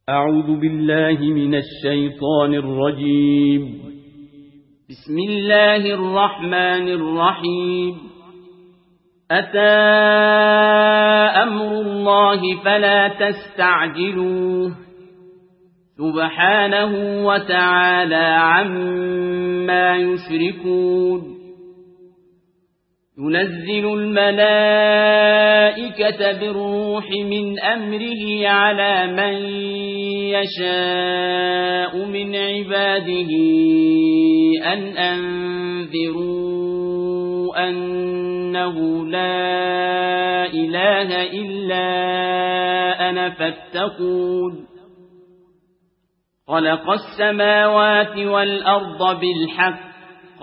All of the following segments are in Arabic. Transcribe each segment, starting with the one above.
أعوذ بالله من الشيطان الرجيم. بسم الله الرحمن الرحيم. أتى أمر الله فلا تستعجلوه سبحانه وتعالى عما يشركون. ينزل الملائكة بالروح من أمره على من يشاء من عباده أن أنذروا أنه لا إله إلا أنا فاتقون. خلق السماوات والأرض بالحق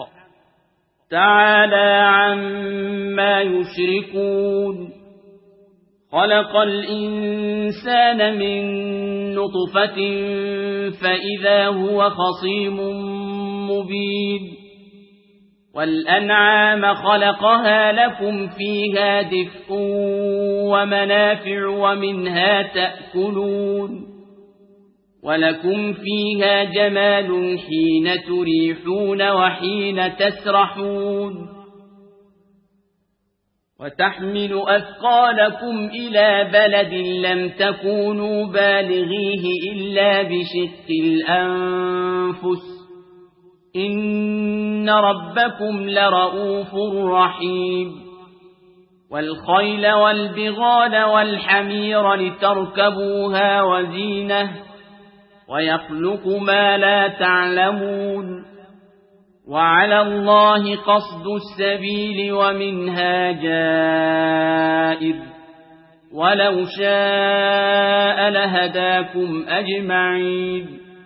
تعالى عما يشركون. خلق الإنسان من نطفة فإذا هو خصيم مبين. والأنعام خلقها لكم فيها دفء ومنافع ومنها تأكلون. ولكم فيها جمال حين تريحون وحين تسرحون. وتحمل أثقالكم إلى بلد لم تكونوا بالغيه إلا بشق الأنفس إن ربكم لرؤوف رحيم. والخيل والبغال والحمير لتركبوها وزينة ويخلق ما لا تعلمون. وعلى الله قصد السبيل ومنها جائر ولو شاء لهداكم أجمعين.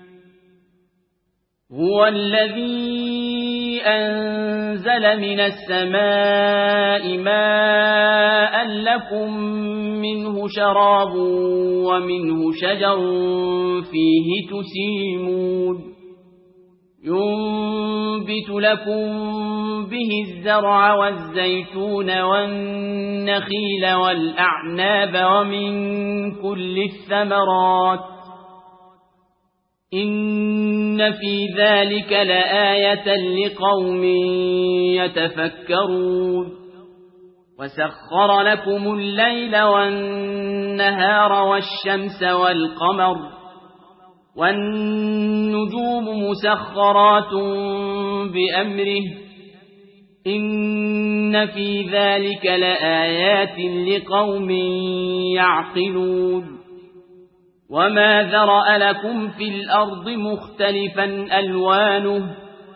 هو الذي أنزل من السماء ماء لكم منه شراب ومنه شجر فيه تسيمون. ينبت لكم به الزرع والزيتون والنخيل والأعناب ومن كل الثمرات إن في ذلك لآية لقوم يتفكرون. وسخر لكم الليل والنهار والشمس والقمر والنجوم مسخرات بأمره إن في ذلك لآيات لقوم يعقلون. وما ذرأ لكم في الأرض مختلفا ألوانه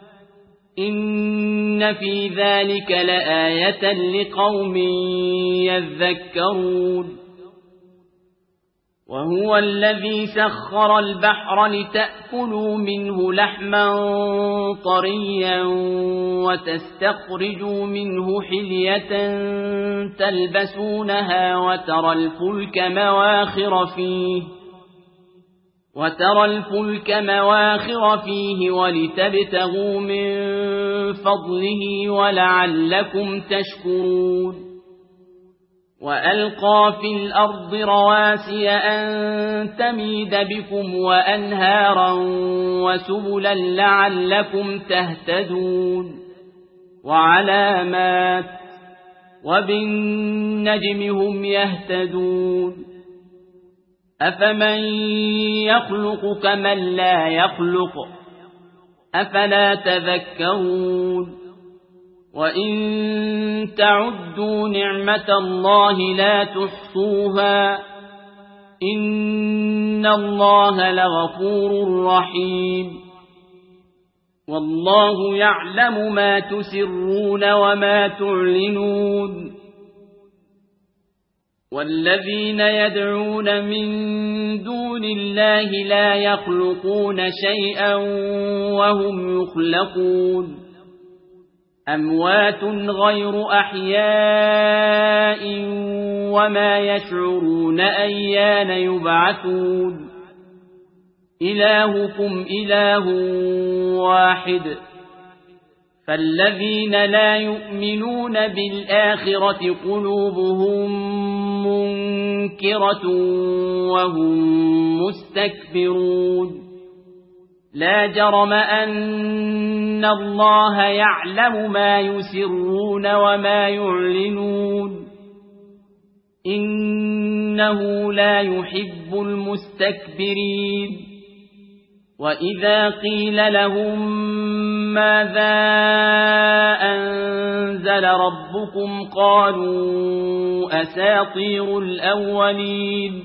إن في ذلك لآية لقوم يذكرون. وهو الذي سخر البحر لتأكلوا منه لحما طريا وتستخرجوا منه حلية تلبسونها وترى الفلك مواخر فيه ولتبتغوا من فضله ولعلكم تشكرون. وألقى في الأرض رواسي أن تميد بكم وأنهارا وسبلا لعلكم تهتدون. وعلامات وبالنجم هم يهتدون. أفمن يخلق كمن لا يخلق أفلا تذكرون. وإن تعدوا نعمة الله لا تحصوها إن الله لغفور رحيم. والله يعلم ما تسرون وما تعلنون. والذين يدعون من دون الله لا يخلقون شيئا وهم يخلقون. أموات غير أحياء وما يشعرون أيان يبعثون. إلهكم إله واحد فالذين لا يؤمنون بالآخرة قلوبهم منكرة وهم مستكبرون لا جرم أن الله يعلم ما يسرون وما يعلنون إنه لا يحب المستكبرين وإذا قيل لهم ماذا أنزل ربكم قالوا أساطير الأولين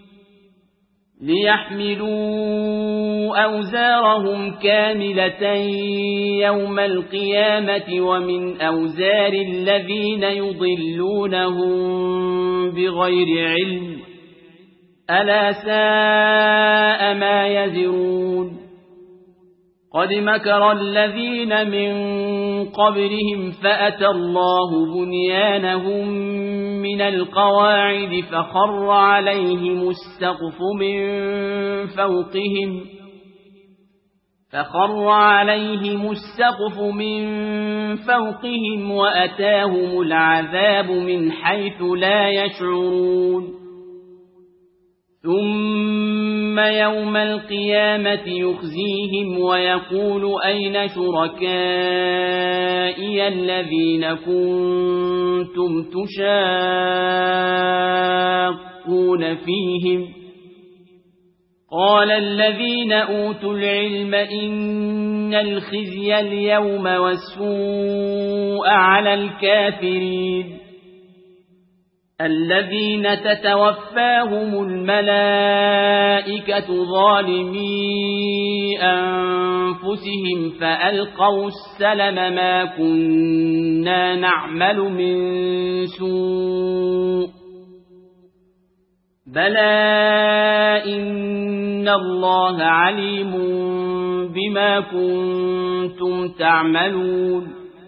ليحملوا أوزارهم كاملة يوم القيامة ومن أوزار الذين يضلونهم بغير علم ألا ساء ما يزرون قد مكر الذين من قبلهم فأتى الله بنيانهم من القواعد فخر عليهم السقف من فوقهم وأتاهم العذاب من حيث لا يشعرون ثم يوم القيامة يخزيهم ويقول أين شركائي الذين كنتم تشاقون فيهم قال الذين أوتوا العلم إن الخزي اليوم والسوء على الكافرين الذين تتوفاهم الملائكة ظالمي أنفسهم فألقوا السلم ما كنا نعمل من سوء بلى إن الله عليم بما كنتم تعملون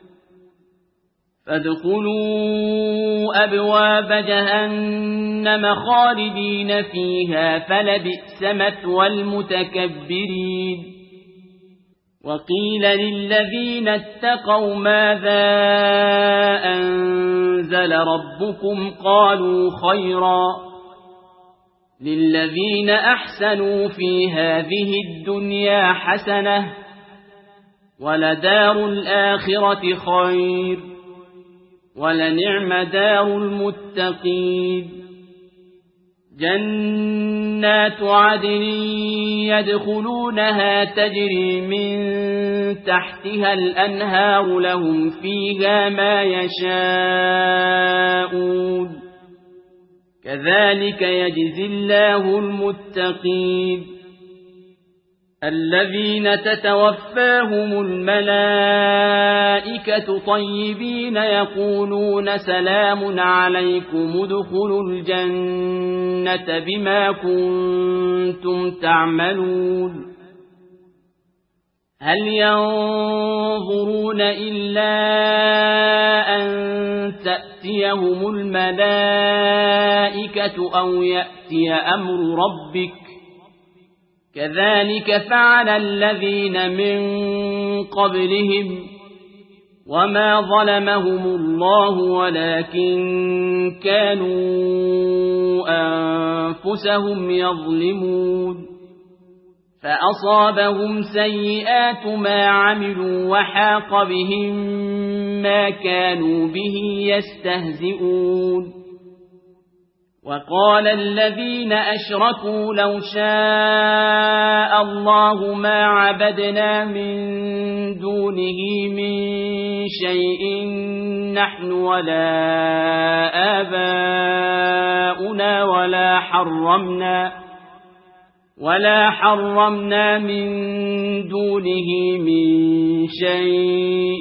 فادخلوا أبواب جهنم خالدين فيها فلبئس مثوى المتكبرين وقيل للذين اتقوا ماذا أنزل ربكم قالوا خيرا للذين أحسنوا في هذه الدنيا حسنة ولدار الآخرة خير ولنعم دار المتقين جنات عدن يدخلونها تجري من تحتها الأنهار لهم فيها ما يشاءون كذلك يجزي الله المتقين الذين تتوفاهم الملائكة طيبين يقولون سلام عليكم ادخلوا الجنة بما كنتم تعملون هل ينظرون إلا أن تأتيهم الملائكة أو يأتي أمر ربك كذلك فعل الذين من قبلهم وما ظلمهم الله ولكن كانوا أنفسهم يظلمون فأصابهم سيئات ما عملوا وحاق بهم ما كانوا به يستهزئون وقال الذين أشركوا لو شاء الله ما عبدنا من دونه من شيء نحن ولا آباؤنا ولا حرمنا من دونه من شيء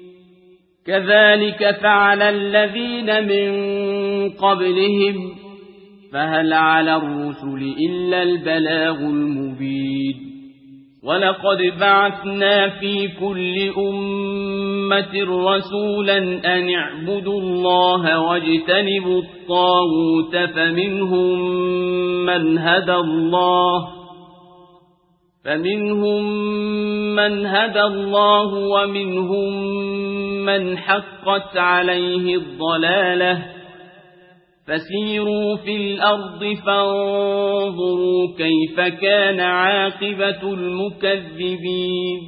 كذلك فعل الذين من قبلهم فهل على الرسل إلا البلاغ المبين ولقد بعثنا في كل أمة رسولا أن اعبدوا الله واجتنبوا الطاغوت فمنهم من هدى الله ومنهم من حقت عليه الضلالة فسيروا في الأرض فانظروا كيف كان عاقبة المكذبين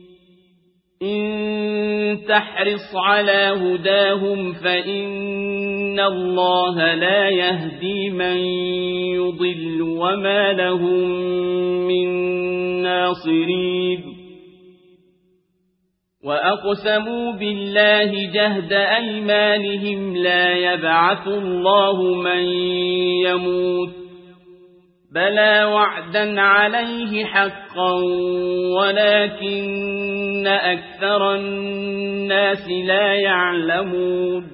إن تحرص على هداهم فإن الله لا يهدي من يضل وما لهم من ناصرين وأقسموا بالله جهد أيمانهم لا يبعث الله من يموت بلى وعدا عليه حقا ولكن أكثر الناس لا يعلمون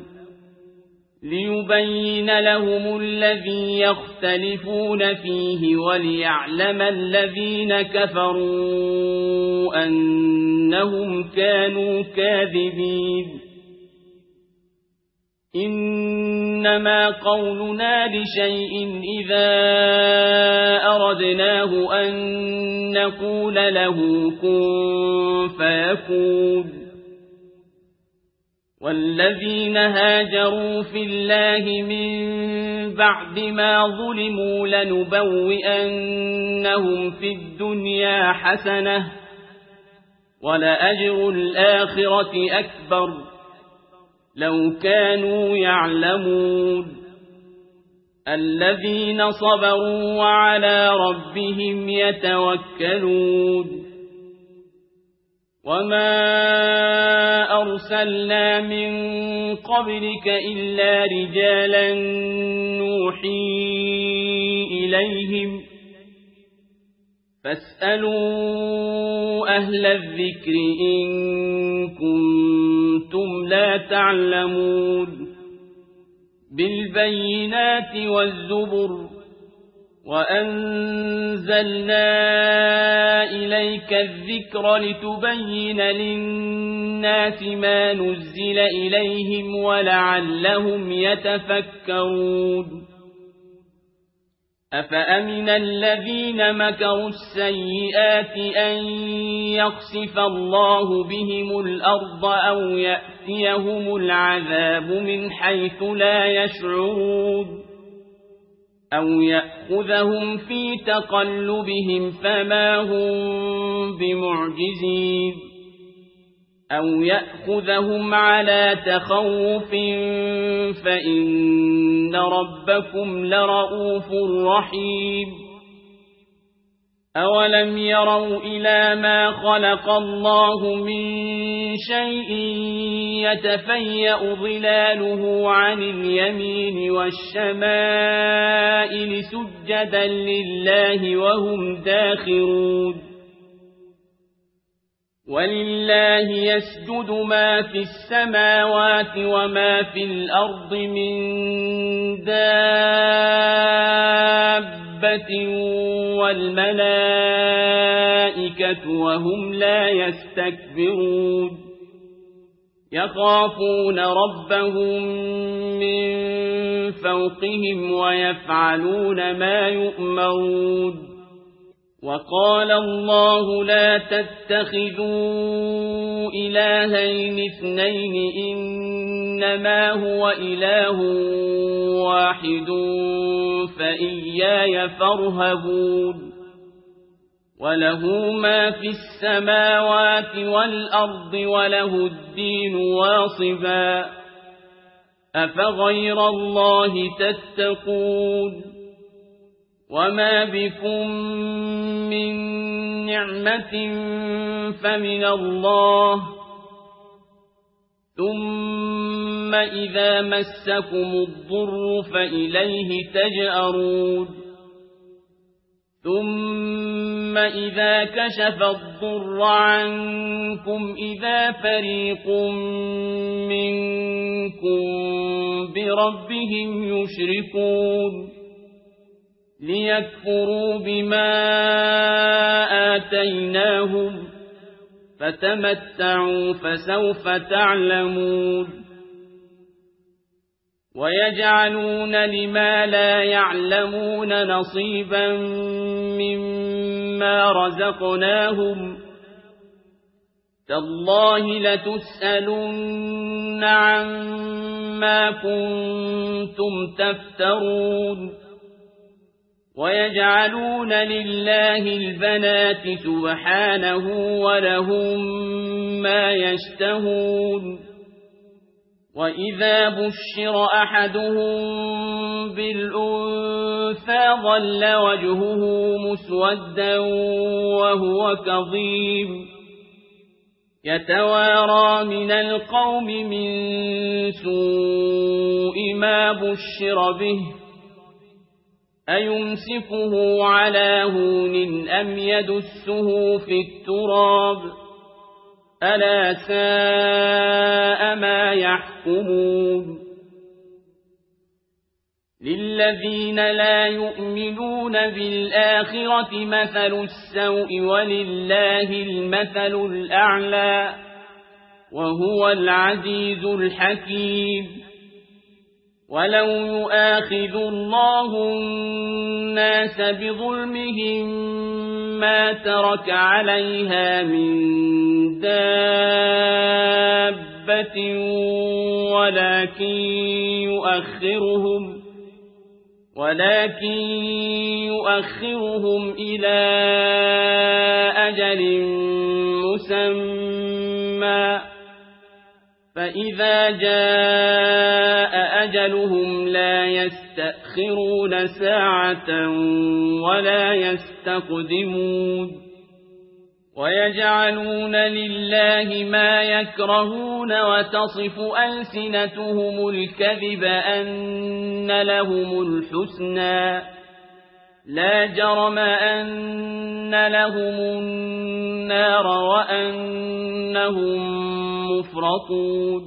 ليبين لهم الذي يختلفون فيه وليعلم الذين كفروا أنهم كانوا كاذبين إنما قولنا لشيء إذا أردناه أن نقول له كن فيكون والذين هاجروا في الله من بعد ما ظلموا لنبوئنهم في الدنيا حسنة ولأجر الآخرة أكبر لو كانوا يعلمون الذين صبروا وعلى ربهم يتوكلون وما أرسلنا من قبلك إلا رجالا نوحي إليهم فاسألوا أهل الذكر إن كنتم لا تعلمون بالبينات والزبر وأنزلنا إليك الذكر لتبين للناس ما نزل إليهم ولعلهم يتفكرون أفأمن الذين مكروا السيئات أن يخسف الله بهم الأرض أو يأتيهم العذاب من حيث لا يشعرون أو يأخذهم في تقلبهم فما هم بمعجزين أو يأخذهم على تخوف فإن ربكم لرؤوف رحيم أولم يروا إلى ما خلق الله من شيء يتفيأ ظلاله عن اليمين والشمائل سجدا لله وهم داخرون ولله يسجد ما في السماوات وما في الأرض من دابة والملائكة وهم لا يستكبرون يخافون ربهم من فوقهم ويفعلون ما يؤمرون وقال الله لا تتخذوا إلهين اثنين إنما هو إله واحد فإياي فارهبون وله ما في السماوات والأرض وله الدين واصبا أفغير الله تتقون وما بكم من نعمة فمن الله ثم إذا مسكم الضر فإليه تجأرون ثم إذا كشف الضر عنكم إذا فريق منكم بربهم يشركون ليكفروا بما آتيناهم فتمتعوا فسوف تعلمون ويجعلون لما لا يعلمون نصيبا مما رزقناهم تالله لتسألن عما كنتم تفترون ويجعلون لله البنات سبحانه ولهم ما يشتهون وإذا بشر أحدهم بالأنثى ظل وجهه مسودا وهو كظيم يتوارى من القوم من سوء ما بشر به أيمسكه على هون أم يدسه في التراب ألا ساء ما يحكمون للذين لا يؤمنون بالآخرة مثل السوء ولله المثل الأعلى وهو العزيز الحكيم ولو يؤاخذ الله الناس بظلمهم ما ترك عليها من دابة ولكن يؤخرهم إلى أجل مسمى فإذا جاء أجلهم لا يستأخرون ساعة ولا يستقدمون ويجعلون لله ما يكرهون وتصف ألسنتهم الكذب أن لهم الحسنى لا جرم أن لهم النار وأنهم مفرطون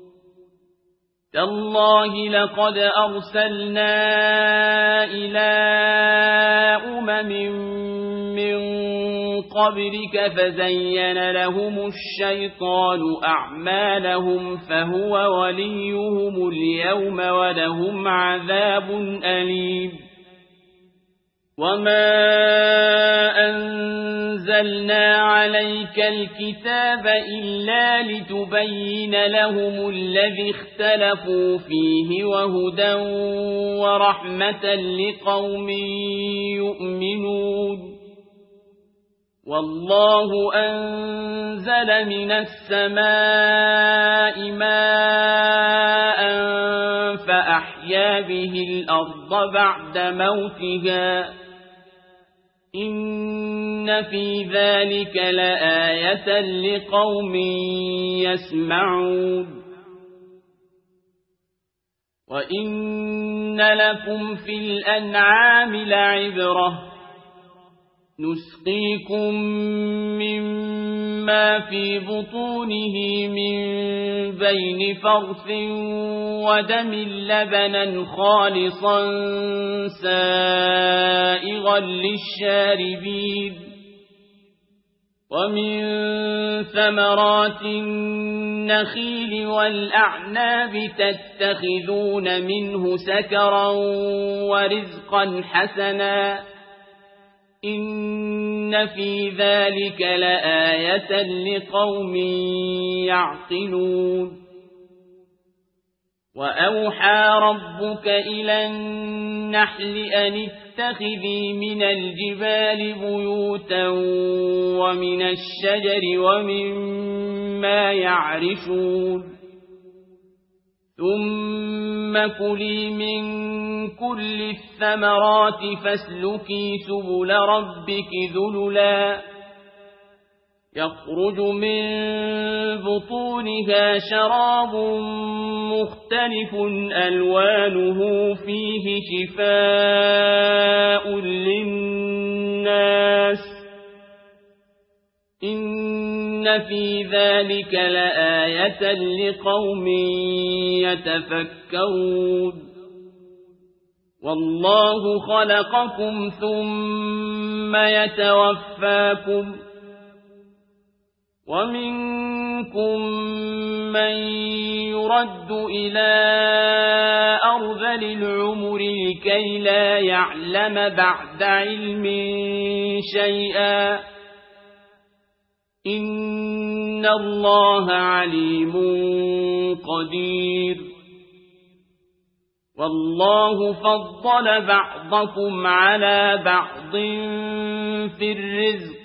تالله لقد أرسلنا إلى من قبلك فزين لهم الشيطان أعمالهم فهو وليهم اليوم ولهم عذاب أليم وما أنزلنا عليك الكتاب إلا لتبين لهم الذي اختلفوا فيه وهدى ورحمة لقوم يؤمنون والله أنزل من السماء ماء فأحيا به الأرض بعد موتها إن في ذلك لآية لقوم يسمعون وإن لكم في الأنعام لعبرة نسقيكم مما في بطونه من بين فرث ودم لبنا خالصا سائغا للشاربين ومن ثمرات النخيل والأعناب تتخذون منه سكرا ورزقا حسنا إن في ذلك لآية لقوم يعقلون وأوحى ربك إلى النحل أن اتخذي من الجبال بيوتا ومن الشجر ومما يعرشون ثم كلي من كل الثمرات فاسلكي سبل ربك ذللا يخرج من بطونها شراب مختلف ألوانه فيه شفاء للناس إن في ذلك لآية لقوم يتفكرون والله خلقكم ثم يتوفاكم ومنكم من يرد إلى أرذل العمر لكي لا يعلم بعد علم شيئا إن الله عليم قدير والله فضل بعضكم على بعض في الرزق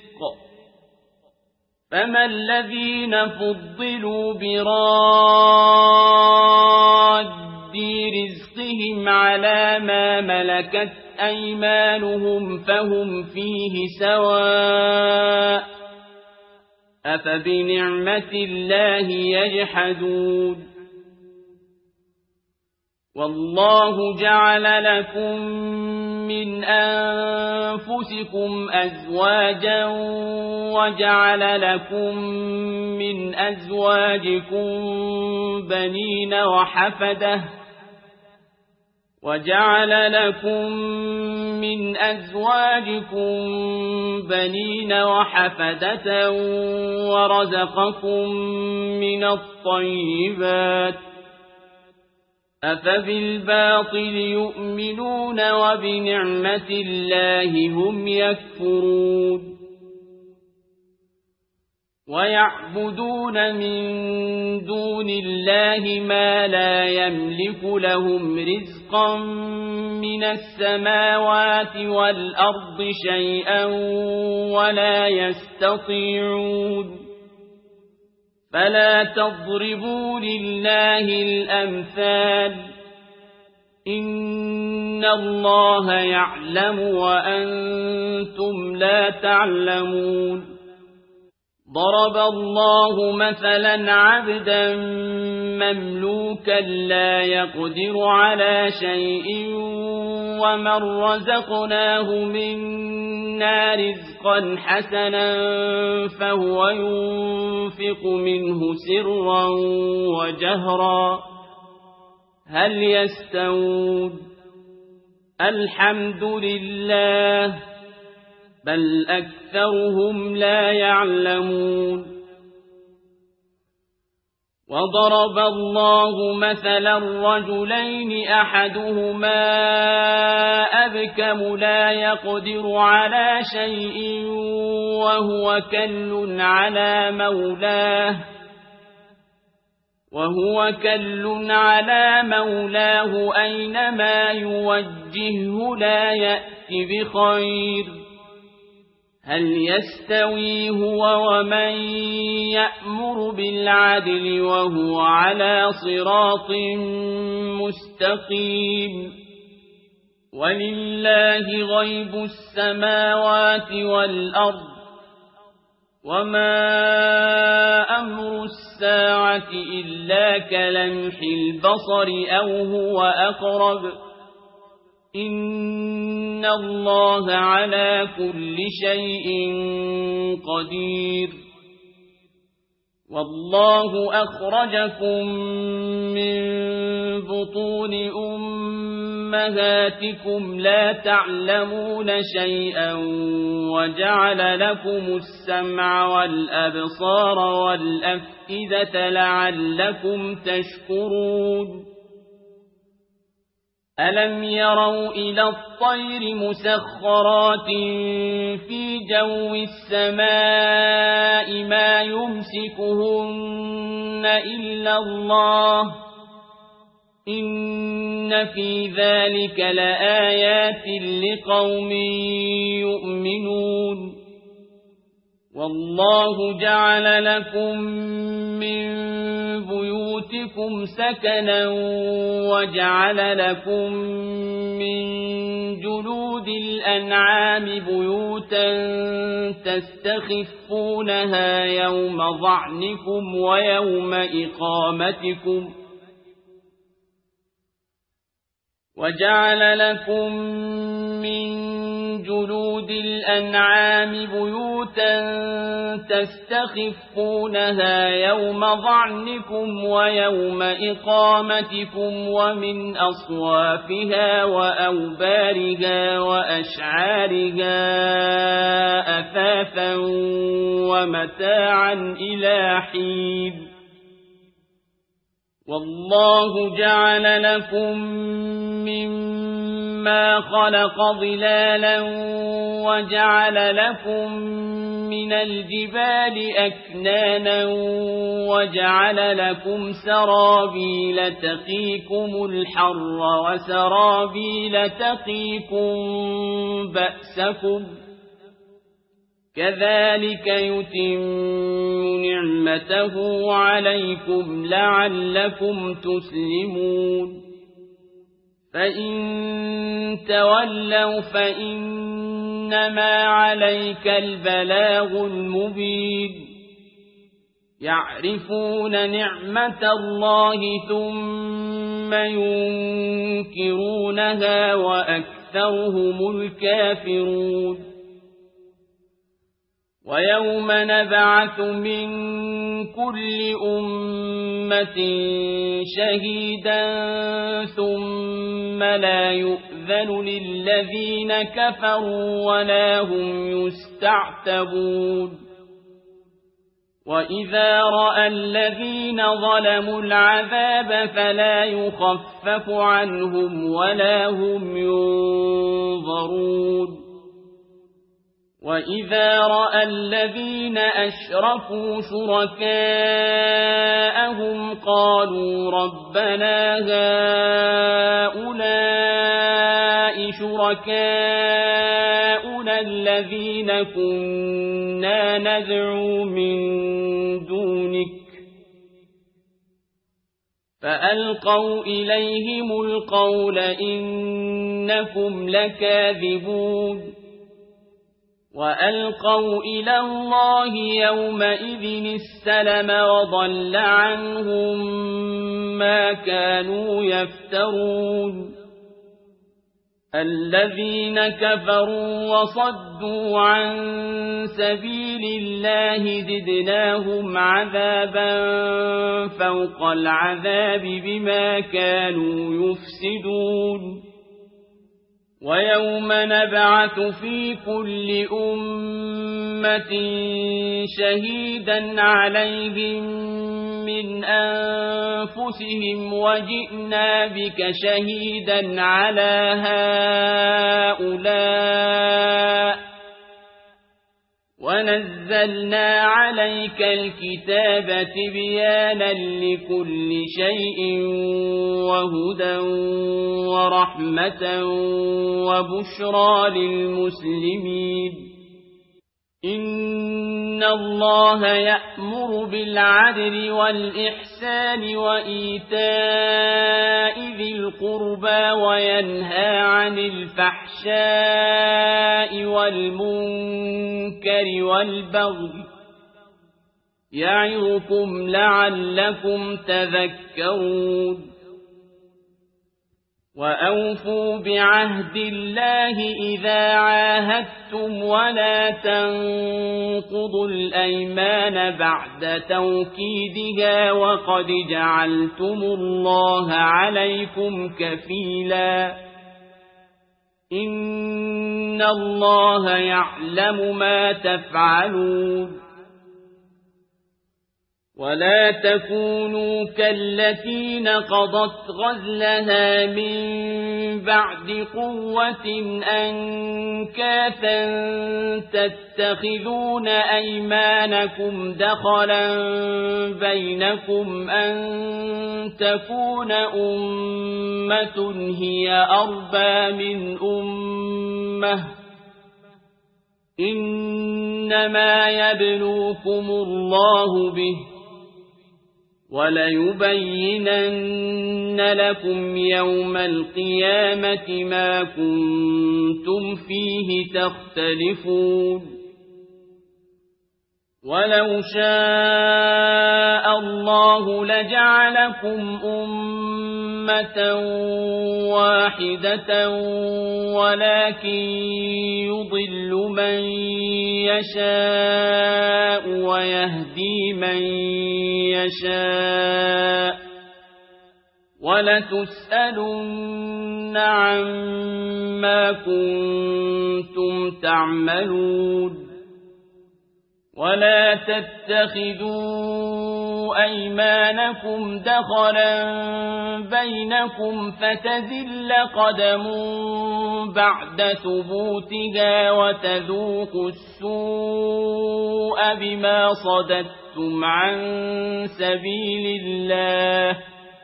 فما الذين فضلوا براد رزقهم على ما ملكت أيمانهم فهم فيه سواء أفبنعمة الله يجحدون والله جعل لكم من أنفسكم أزواجا وجعل لكم من أزواجكم بنين وحفدة ورزقكم من الطيبات أفبالباطل يؤمنون وبنعمة الله هم يكفرون ويعبدون من دون الله ما لا يملك لهم رزقا من السماوات والأرض شيئا ولا يستطيعون فلا تضربوا لله الأمثال إن الله يعلم وأنتم لا تعلمون ضرب الله مثلا عبدا مملوكا لا يقدر على شيء ومن رزقناه منا رزقا حسنا فهو ينفق منه سرا وجهرا هل يستوون الحمد لله بل أكثرهم لا يعلمون وضرب الله مثلا رجلين أحدهما أبكم لا يقدر على شيء وهو كل على مولاه أينما يوجهه لا يأتي بخير هل يستوي هو ومن يأمر بالعدل وهو على صراط مستقيم ولله غيب السماوات والأرض وما أمر الساعة إلا كلمح البصر أو هو أقرب إن الله على كل شيء قدير والله أخرجكم من بطون أمهاتكم لا تعلمون شيئا وجعل لكم السمع والأبصار والأفئدة لعلكم تشكرون ألم يروا إلى الطير مسخرات في جو السماء ما يمسكهن إلا الله إن في ذلك لآيات لقوم يؤمنون والله جعل لكم من بيوتكم سكنا وجعل لكم من جلود الأنعام بيوتا تستخفونها يوم ظعنكم ويوم إقامتكم وجعل لكم من جلود الأنعام بيوتا تستخفونها يوم ظعنكم ويوم إقامتكم ومن أصوافها وأوبارها وأشعارها أثاثا ومتاعا إلى حين والله جعل لكم ما خلق ظلالا وجعل لكم من الجبال أكنانا وجعل لكم سرابيل تقيكم الحر وسرابيل تقيكم بأسكم كذلك يتم نعمته عليكم لعلكم تسلمون فإن تولوا فإنما عليك البلاغ المبين يعرفون نعمة الله ثم ينكرونها وأكثرهم الكافرون ويوم نبعث من كل أمة شهيدا ثم لا يؤذن للذين كفروا ولا هم يستعتبون وإذا رأى الذين ظلموا العذاب فلا يخفف عنهم ولا هم ينظرون وإذا رأى الذين أشركوا شركاءهم قالوا ربنا هؤلاء شركاؤنا الذين كنا ندعو من دونك فألقوا إليهم القول إنكم لكاذبون وألقوا إلى الله يومئذ السلم وضل عنهم ما كانوا يفترون الذين كفروا وصدوا عن سبيل الله زدناهم عذابا فوق العذاب بما كانوا يفسدون ويوم نبعث في كل أمة شهيدا عليهم من أنفسهم وجئنا بك شهيدا على هؤلاء ونزلنا عليك الكتاب تبيانا لكل شيء وهدى ورحمة وبشرى للمسلمين إن الله يأمر بالعدل والإحسان وإيتاء ذي القربى وينهى عن الفحشاء والمنكر والبغي يعظكم لعلكم تذكرون وأوفوا بعهد الله إذا عاهدتم ولا تنقضوا الأيمان بعد توكيدها وقد جعلتم الله عليكم كفيلا إن الله يعلم ما تفعلون ولا تكونوا كالتي نقضت غزلها من بعد قوة أنكاثا تتخذون أيمانكم دخلا بينكم أن تكون أمة هي أربى من أمة إنما يبلوكم الله به وليبينن لكم يوم القيامة ما كنتم فيه تختلفون ولو شاء الله لجعلكم أمة واحدة ولكن يضل من يشاء ويهدي من يشاء ولتسألن عما كنتم تعملون ولا تتخذوا أيمانكم دخلا بينكم فتزل قدم بعد ثبوتها وتذوقوا السوء بما صددتم عن سبيل الله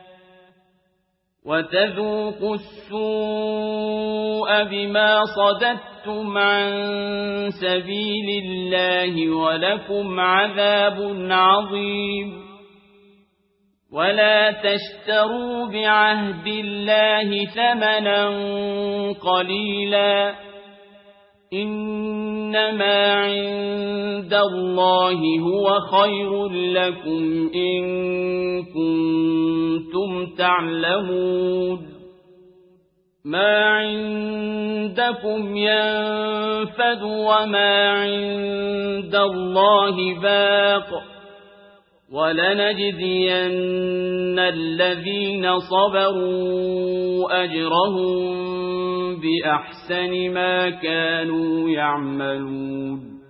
ولكم عذاب عظيم. ولا تشتروا بعهد الله ثمنا قليلا إنما عند الله هو خير لكم إن كنتم تعلمون. ما عندكم ينفد وما عند الله باق ولنجزين الذين صبروا أجرهم بأحسن ما كانوا يعملون.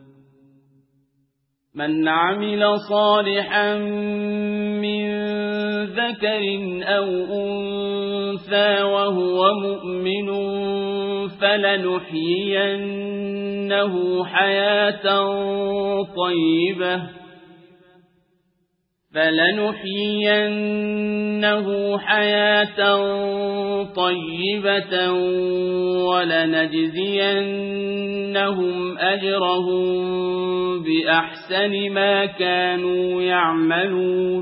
من عمل صالحا من ذكر أو أنثى وهو مؤمن فلنحيينه حياة طيبة ولنجزينهم أجرهم بأحسن ما كانوا يعملون.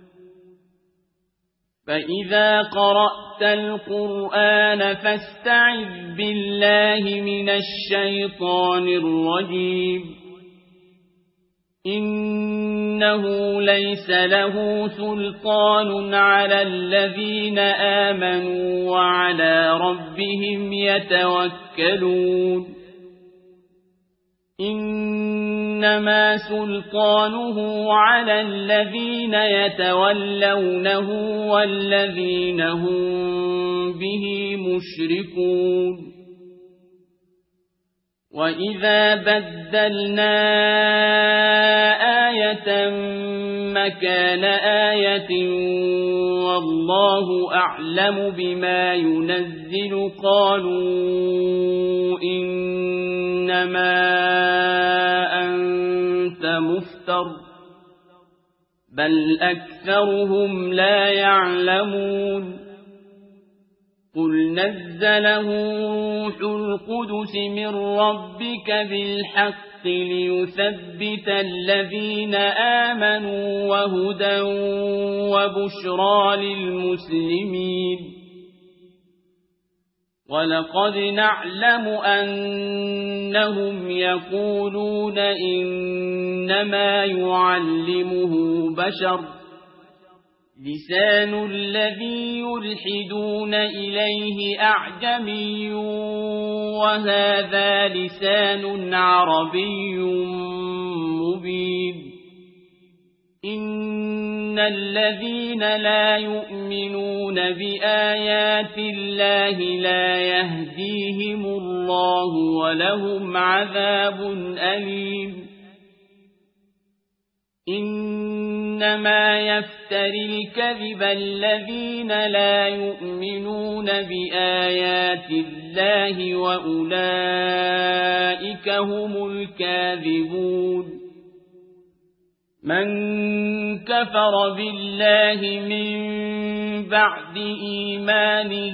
فإذا قرأت القرآن فاستعذ بالله من الشيطان الرجيم. إنه ليس له سلطان على الذين آمنوا وعلى ربهم يتوكلون. إنما سلطانه على الذين يتولونه والذين هم به مشركون. وإذا بدلنا آية مكان آية والله أعلم بما ينزل قالوا إنما أنت مفتر بل أكثرهم لا يعلمون. قل نزله روح القدس من ربك بالحق ليثبت الذين آمنوا وهدى وبشرى للمسلمين. ولقد نعلم أنهم يقولون إنما يعلمه بشر لسان الذي يلحدون إليه أعجمي وهذا لسان عربي مبين. إن الذين لا يؤمنون بآيات الله لا يهديهم الله ولهم عذاب أليم. إنما يفتري الكذب الذين لا يؤمنون بآيات الله وأولئك هم الكاذبون. من كفر بالله من بعد إيمانه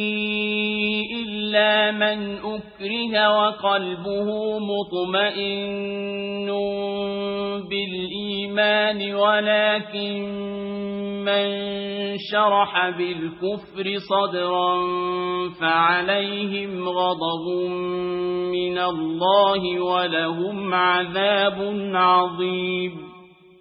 إلا من أكره وقلبه مطمئن بالإيمان ولكن من شرح بالكفر صدرا فعليهم غضب من الله ولهم عذاب عظيم.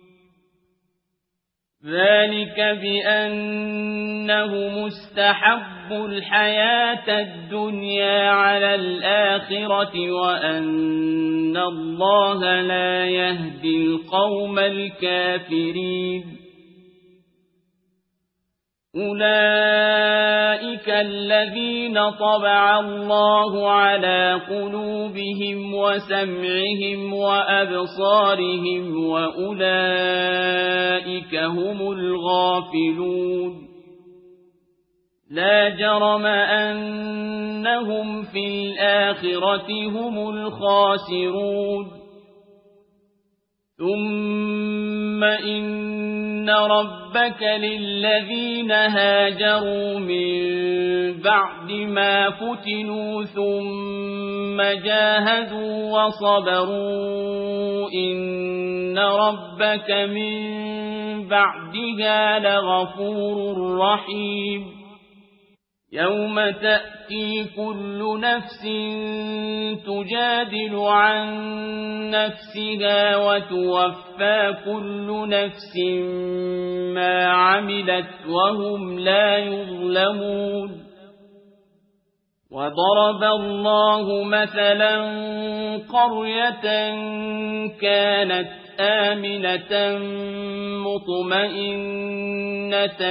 ذلك بأنه مستحب الحياة الدنيا على الآخرة وأن الله لا يهدي القوم الكافرين. أولئك الذين طبع الله على قلوبهم وسمعهم وأبصارهم وأولئك هم الغافلون لا جرم أنهم في الآخرة هم الخاسرون ثم إن ربك للذين هاجروا من بعد ما فتنوا ثم جاهدوا وصبروا إن ربك من بعدها لغفور رحيم يوم تأتي كل نفس تجادل عن نفسها وتوفى كل نفس ما عملت وهم لا يظلمون وضرب الله مثلا قرية كانت آمنة مطمئنة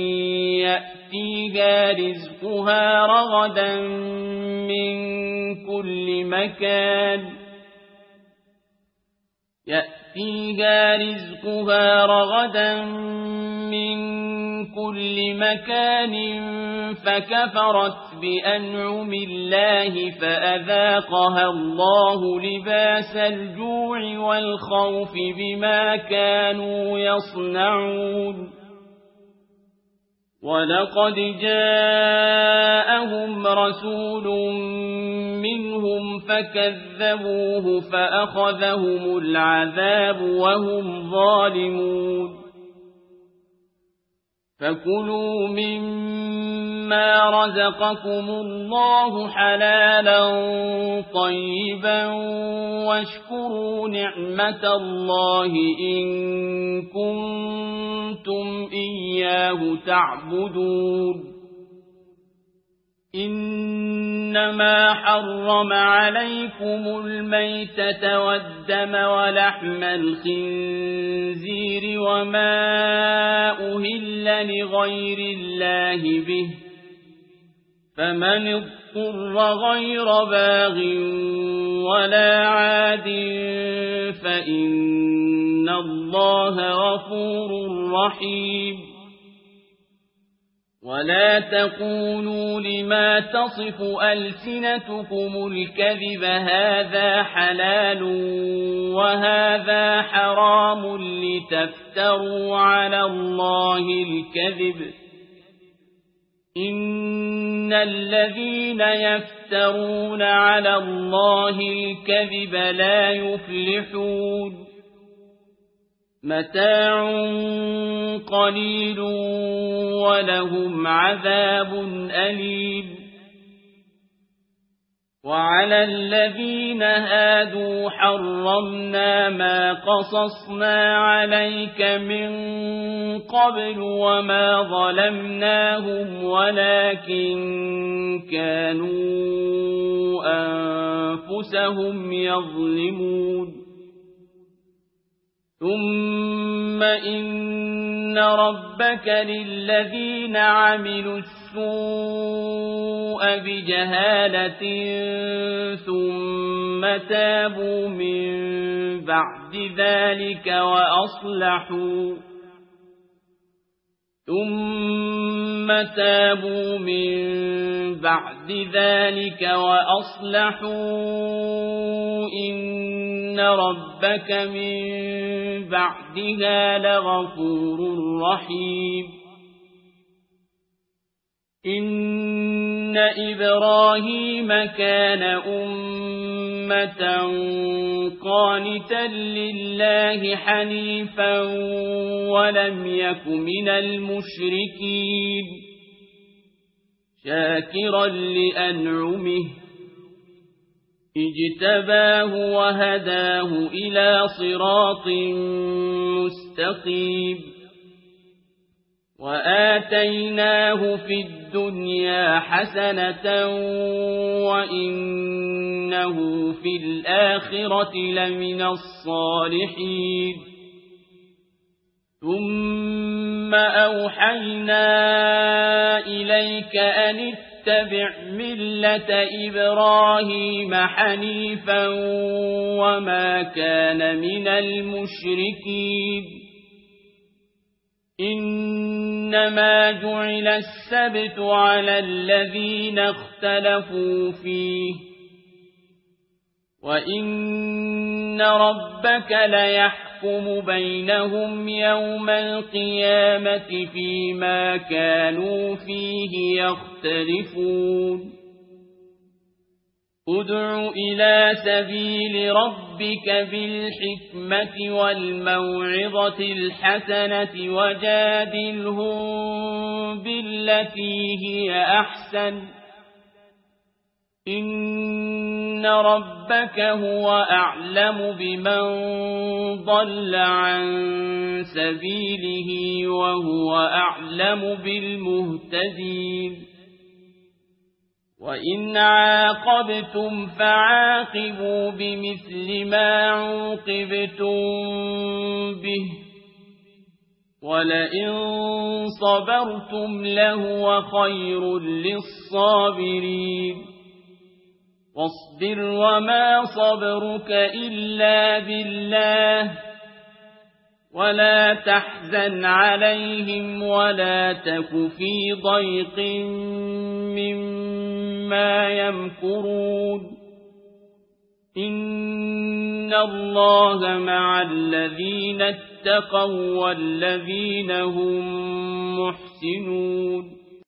يأتيها رزقها رغدا من كل مكان فكفرت بأنعم الله فأذاقها الله لباس الجوع والخوف بما كانوا يصنعون ولقد جاءهم رسول منهم فكذبوه فأخذهم العذاب وهم ظالمون فكلوا مما رزقكم الله حلالا طيبا واشكروا نعمة الله إن كنتم إياه تعبدون إنما حرم عليكم الميتة والدم ولحم الخنزير وما أهل لغير الله به فمن اضطر غير باغ ولا عاد فإن الله غفور رحيم ولا تقولوا لما تصف ألسنتكم الكذب هذا حلال وهذا حرام لتفتروا على الله الكذب إن الذين يفترون على الله الكذب لا يفلحون متاع قليل ولهم عذاب أليم وعلى الذين هادوا حرمنا ما قصصنا عليك من قبل وما ظلمناهم ولكن كانوا أنفسهم يظلمون ثم إن ربك للذين عملوا السوء بجهالة ثم تابوا من بعد ذلك وأصلحوا إن ربك من بعدها لغفور رحيم إن إبراهيم كان أمة قانتا لله حنيفا ولم يك من المشركين شاكرا لأنعمه اجتباه وهداه إلى صراط مستقيم وآتيناه في الدنيا حسنة وإنه في الآخرة لمن الصالحين ثم أوحينا إليك أن اتبع ملة إبراهيم حنيفا وما كان من المشركين إنما جعل السبت على الذين اختلفوا فيه وإن ربك ليحكم بينهم يوم القيامة فيما كانوا فيه يختلفون ادع إلى سبيل ربك بالحكمة والموعظة الحسنة وجادلهم بالتي هي أحسن إن ربك هو أعلم بمن ضل عن سبيله وهو أعلم بالمهتدين وإن عاقبتم فعاقبوا بمثل ما عوقبتم به ولئن صبرتم لهو خير للصابرين واصبر وما صبرك إلا بالله ولا تحزن عليهم ولا تك في ضيق مما يمكرون إن الله مع الذين اتقوا والذين هم محسنون